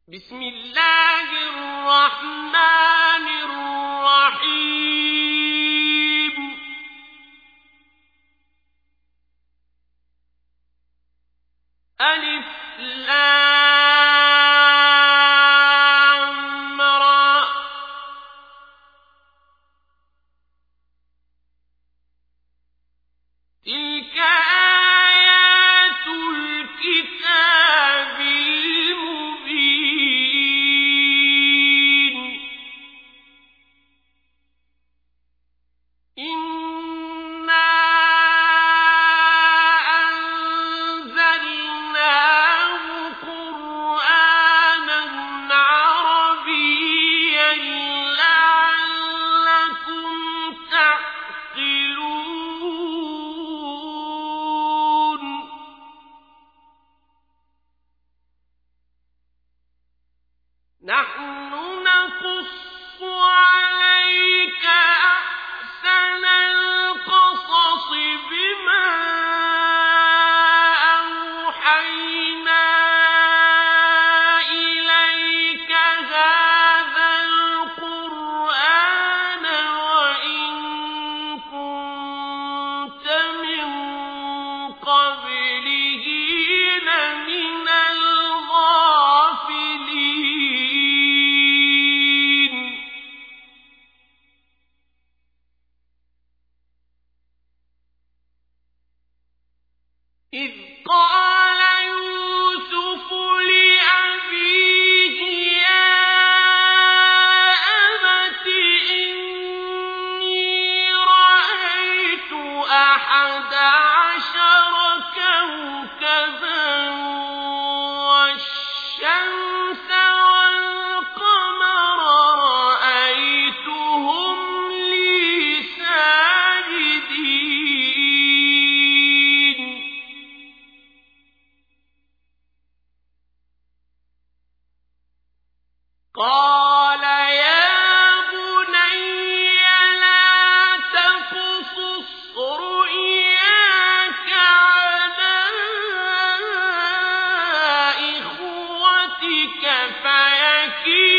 بسم الله الرحمن الرحيم ألف لام را تلك آيات الكتاب المبين إنا أنزلناه قرآنا عربيا لعلكم تعقلون نحن نقص عليك أحسن القصص بما أوحينا إليك هذا القرآن وإن كنت من قبله لمن الغافلين إذ قال يوسف لأبيه يا أبت إني رأيت 11 كوكبا والشمس والقمر رأيتهم لي ساجدين قال يا بني لا تقصص رؤياك على إخوتك فيكيدوا